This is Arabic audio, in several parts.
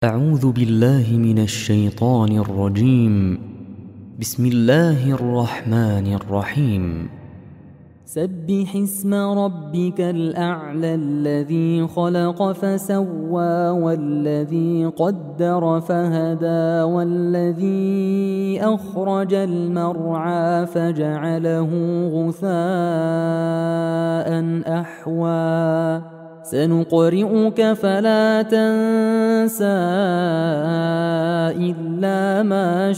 أعوذ بالله من الشيطان الرجيم. بسم الله الرحمن الرحيم. سبح اسم ربك الأعلى الذي خلق فسوى والذي قدر فهدى والذي أخرج المرعى فجعله غثاء أحوى سنقرئك فلا تنسى إلا ما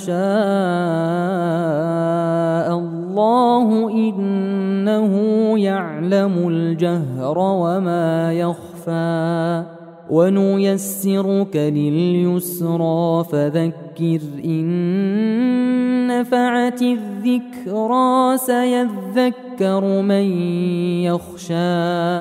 شاء الله إنه يعلم الجهر وما يخفى ونيسرك لليسرى فذكر إن نفعت الذكرى سيذكر من يخشى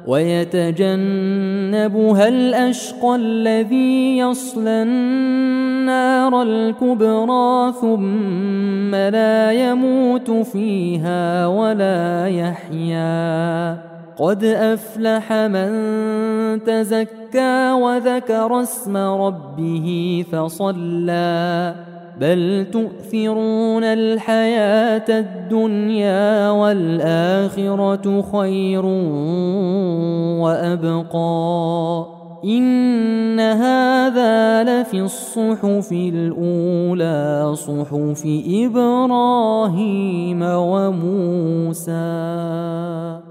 ويتجنبها الأشقى الذي يصلى النار الكبرى ثم لا يموت فيها ولا يحيا قد أفلح من تزكى وذكر اسم ربه فصلى بل تؤثرون الحياة الدنيا والآخرة خير وأبقى إن هذا لفي الصحف الأولى صحف إبراهيم وموسى.